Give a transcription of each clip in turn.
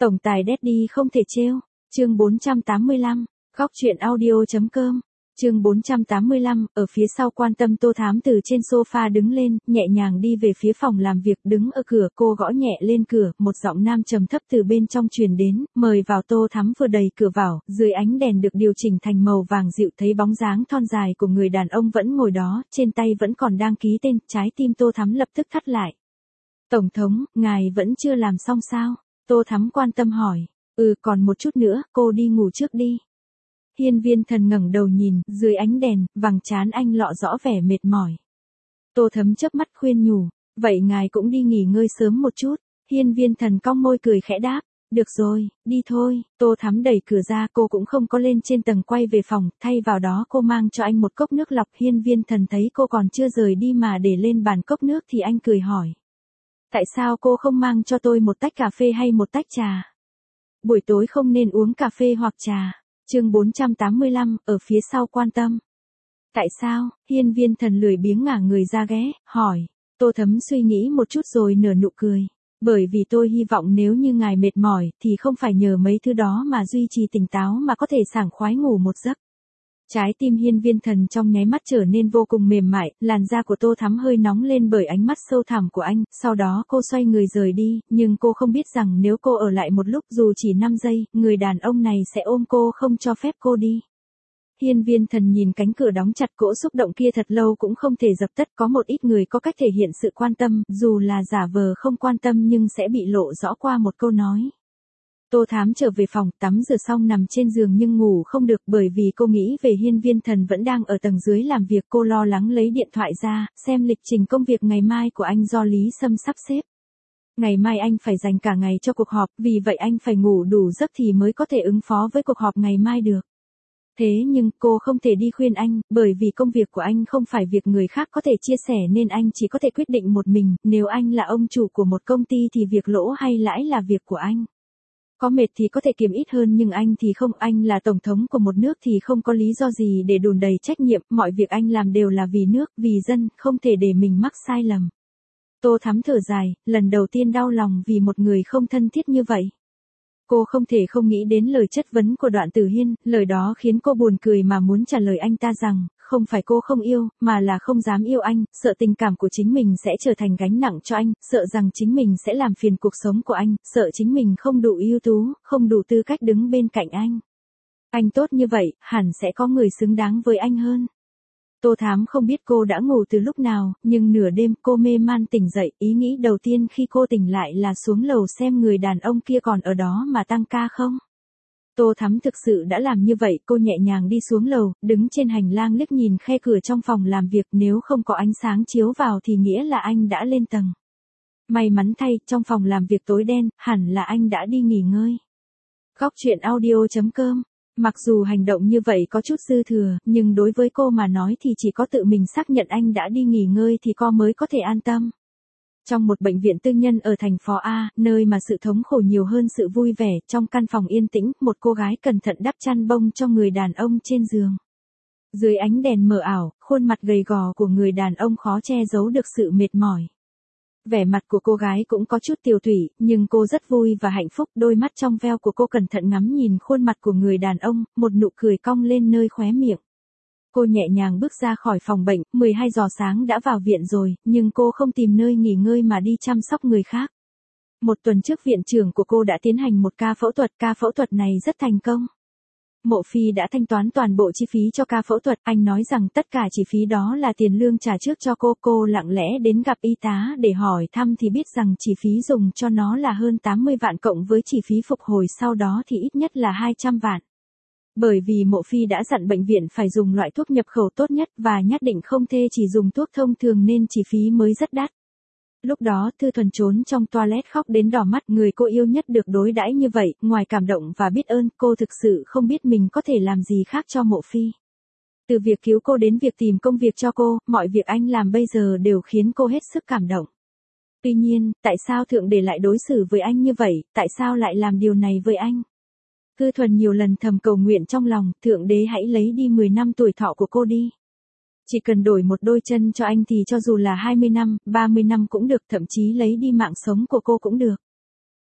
Tổng tài Daddy không thể trêu. Chương 485. Góc truyện audio.com. Chương 485, ở phía sau Quan Tâm Tô Thám từ trên sofa đứng lên, nhẹ nhàng đi về phía phòng làm việc, đứng ở cửa, cô gõ nhẹ lên cửa, một giọng nam trầm thấp từ bên trong truyền đến, mời vào. Tô Thám vừa đẩy cửa vào, dưới ánh đèn được điều chỉnh thành màu vàng dịu thấy bóng dáng thon dài của người đàn ông vẫn ngồi đó, trên tay vẫn còn đang ký tên, trái tim Tô Thám lập tức thắt lại. Tổng thống, ngài vẫn chưa làm xong sao? Tô Thám quan tâm hỏi. Còn một chút nữa, cô đi ngủ trước đi. Hiên Viên Thần ngẩng đầu nhìn, dưới ánh đèn, vầng trán anh lộ rõ vẻ mệt mỏi. Tô Thấm chớp mắt khuyên nhủ, vậy ngài cũng đi nghỉ ngơi sớm một chút. Hiên Viên Thần cong môi cười khẽ đáp, được rồi, đi thôi. Tô Thắm đẩy cửa ra, cô cũng không có lên trên tầng quay về phòng, thay vào đó cô mang cho anh một cốc nước lọc. Hiên Viên Thần thấy cô còn chưa rời đi mà để lên bàn cốc nước thì anh cười hỏi. Tại sao cô không mang cho tôi một tách cà phê hay một tách trà? Buổi tối không nên uống cà phê hoặc trà. Chương 485, ở phía sau Quan Tâm. Tại sao? Hiên Viên Thần lười biếng ngả người ra ghé, hỏi. Tô Thấm suy nghĩ một chút rồi nở nụ cười. Bởi vì tôi hy vọng nếu như ngài mệt mỏi, thì không phải nhờ mấy thứ đó mà duy trì tỉnh táo mà có thể sảng khoái ngủ một giấc. Trái tim Hiên Viên Thần trong nháy mắt trở nên vô cùng mềm mại, làn da của Tô Thắm hơi nóng lên bởi ánh mắt sâu thẳm của anh, sau đó cô xoay người rời đi, nhưng cô không biết rằng nếu cô ở lại một lúc dù chỉ 5 giây, người đàn ông này sẽ ôm cô không cho phép cô đi. Hiên Viên Thần nhìn cánh cửa đóng chặt, cỗ xúc động kia thật lâu cũng không thể dập tắt. Có một ít người có cách thể hiện sự quan tâm, dù là giả vờ không quan tâm nhưng sẽ bị lộ rõ qua một câu nói. Tô Thám trở về phòng, tắm rửa xong nằm trên giường nhưng ngủ không được bởi vì cô nghĩ về Hiên Viên Thần vẫn đang ở tầng dưới làm việc. Cô lo lắng lấy điện thoại ra, xem lịch trình công việc ngày mai của anh do Lý Sâm sắp xếp. Ngày mai anh phải dành cả ngày cho cuộc họp, vì vậy anh phải ngủ đủ giấc thì mới có thể ứng phó với cuộc họp ngày mai được. Thế nhưng cô không thể đi khuyên anh, bởi vì công việc của anh không phải việc người khác có thể chia sẻ nên anh chỉ có thể quyết định một mình. Nếu anh là ông chủ của một công ty thì việc lỗ hay lãi là việc của anh. Có mệt thì có thể kiếm ít hơn nhưng anh thì không, anh là tổng thống của một nước thì không có lý do gì để đùn đầy trách nhiệm, mọi việc anh làm đều là vì nước, vì dân, không thể để mình mắc sai lầm. Tô Thắm thở dài, lần đầu tiên đau lòng vì một người không thân thiết như vậy. Cô không thể không nghĩ đến lời chất vấn của Đoạn Tử Hiên, lời đó khiến cô buồn cười mà muốn trả lời anh ta rằng, không phải cô không yêu, mà là không dám yêu anh, sợ tình cảm của chính mình sẽ trở thành gánh nặng cho anh, sợ rằng chính mình sẽ làm phiền cuộc sống của anh, sợ chính mình không đủ ưu tú, không đủ tư cách đứng bên cạnh anh. Anh tốt như vậy, hẳn sẽ có người xứng đáng với anh hơn. Tô Thám không biết cô đã ngủ từ lúc nào, nhưng nửa đêm cô mê man tỉnh dậy, ý nghĩ đầu tiên khi cô tỉnh lại là xuống lầu xem người đàn ông kia còn ở đó mà tăng ca không. Tô Thắm thực sự đã làm như vậy, cô nhẹ nhàng đi xuống lầu, đứng trên hành lang liếc nhìn khe cửa trong phòng làm việc, nếu không có ánh sáng chiếu vào thì nghĩa là anh đã lên tầng. May mắn thay, trong phòng làm việc tối đen, hẳn là anh đã đi nghỉ ngơi. Góc truyện audio.com. Mặc dù hành động như vậy có chút dư thừa, nhưng đối với cô mà nói thì chỉ có tự mình xác nhận anh đã đi nghỉ ngơi thì cô mới có thể an tâm. Trong một bệnh viện tư nhân ở thành phố A, nơi mà sự thống khổ nhiều hơn sự vui vẻ, trong căn phòng yên tĩnh, một cô gái cẩn thận đắp chăn bông cho người đàn ông trên giường. Dưới ánh đèn mờ ảo, khuôn mặt gầy gò của người đàn ông khó che giấu được sự mệt mỏi. Vẻ mặt của cô gái cũng có chút tiều tụy, nhưng cô rất vui và hạnh phúc, đôi mắt trong veo của cô cẩn thận ngắm nhìn khuôn mặt của người đàn ông, một nụ cười cong lên nơi khóe miệng. Cô nhẹ nhàng bước ra khỏi phòng bệnh, 12 giờ sáng đã vào viện rồi, nhưng cô không tìm nơi nghỉ ngơi mà đi chăm sóc người khác. Một tuần trước viện trưởng của cô đã tiến hành một ca phẫu thuật này rất thành công. Mộ Phi đã thanh toán toàn bộ chi phí cho ca phẫu thuật, anh nói rằng tất cả chi phí đó là tiền lương trả trước cho cô lặng lẽ đến gặp y tá để hỏi thăm thì biết rằng chi phí dùng cho nó là hơn 80 vạn cộng với chi phí phục hồi sau đó thì ít nhất là 200 vạn. Bởi vì Mộ Phi đã dặn bệnh viện phải dùng loại thuốc nhập khẩu tốt nhất và nhất định không thể chỉ dùng thuốc thông thường nên chi phí mới rất đắt. Lúc đó Thư Thuần trốn trong toilet khóc đến đỏ mắt, người cô yêu nhất được đối đãi như vậy, ngoài cảm động và biết ơn, cô thực sự không biết mình có thể làm gì khác cho Mộ Phi. Từ việc cứu cô đến việc tìm công việc cho cô, mọi việc anh làm bây giờ đều khiến cô hết sức cảm động. Tuy nhiên, tại sao Thượng Đế lại đối xử với anh như vậy, tại sao lại làm điều này với anh? Thư Thuần nhiều lần thầm cầu nguyện trong lòng, Thượng Đế hãy lấy đi 10 năm tuổi thọ của cô đi. Chỉ cần đổi một đôi chân cho anh thì cho dù là 20 năm, 30 năm cũng được, thậm chí lấy đi mạng sống của cô cũng được.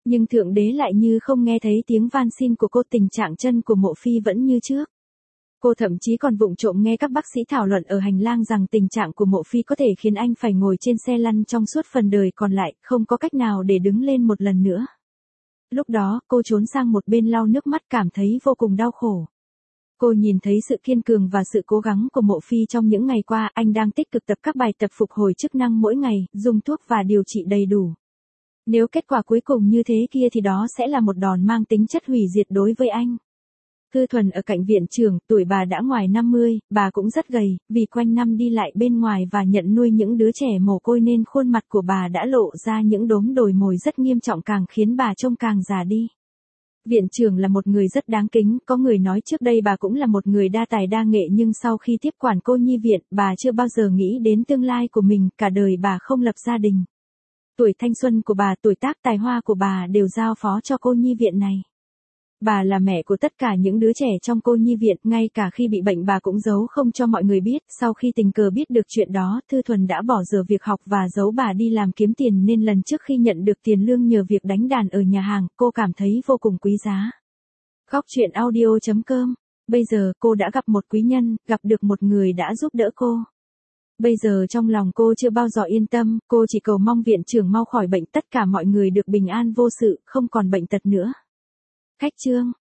Nhưng Thượng Đế lại như không nghe thấy tiếng van xin của cô, tình trạng chân của Mộ Phi vẫn như trước. Cô thậm chí còn vụng trộm nghe các bác sĩ thảo luận ở hành lang rằng tình trạng của Mộ Phi có thể khiến anh phải ngồi trên xe lăn trong suốt phần đời còn lại, không có cách nào để đứng lên một lần nữa. Lúc đó, cô trốn sang một bên lau nước mắt cảm thấy vô cùng đau khổ. Cô nhìn thấy sự kiên cường và sự cố gắng của Mộ Phi trong những ngày qua, anh đang tích cực tập các bài tập phục hồi chức năng mỗi ngày, dùng thuốc và điều trị đầy đủ. Nếu kết quả cuối cùng như thế kia thì đó sẽ là một đòn mang tính chất hủy diệt đối với anh. Thư Thuần ở cạnh viện trưởng, tuổi bà đã ngoài 50, bà cũng rất gầy, vì quanh năm đi lại bên ngoài và nhận nuôi những đứa trẻ mồ côi nên khuôn mặt của bà đã lộ ra những đốm đồi mồi rất nghiêm trọng càng khiến bà trông càng già đi. Viện trưởng là một người rất đáng kính, có người nói trước đây bà cũng là một người đa tài đa nghệ nhưng sau khi tiếp quản cô nhi viện, bà chưa bao giờ nghĩ đến tương lai của mình, cả đời bà không lập gia đình. Tuổi thanh xuân của bà, tuổi tác tài hoa của bà đều giao phó cho cô nhi viện này. Bà là mẹ của tất cả những đứa trẻ trong cô nhi viện, ngay cả khi bị bệnh bà cũng giấu không cho mọi người biết. Sau khi tình cờ biết được chuyện đó, Thư Thuần đã bỏ dở việc học và giấu bà đi làm kiếm tiền nên lần trước khi nhận được tiền lương nhờ việc đánh đàn ở nhà hàng, cô cảm thấy vô cùng quý giá. Góc truyện audio.com. Bây giờ cô đã gặp một quý nhân, gặp được một người đã giúp đỡ cô. Bây giờ trong lòng cô chưa bao giờ yên tâm, cô chỉ cầu mong viện trưởng mau khỏi bệnh, tất cả mọi người được bình an vô sự, không còn bệnh tật nữa. Khách chương.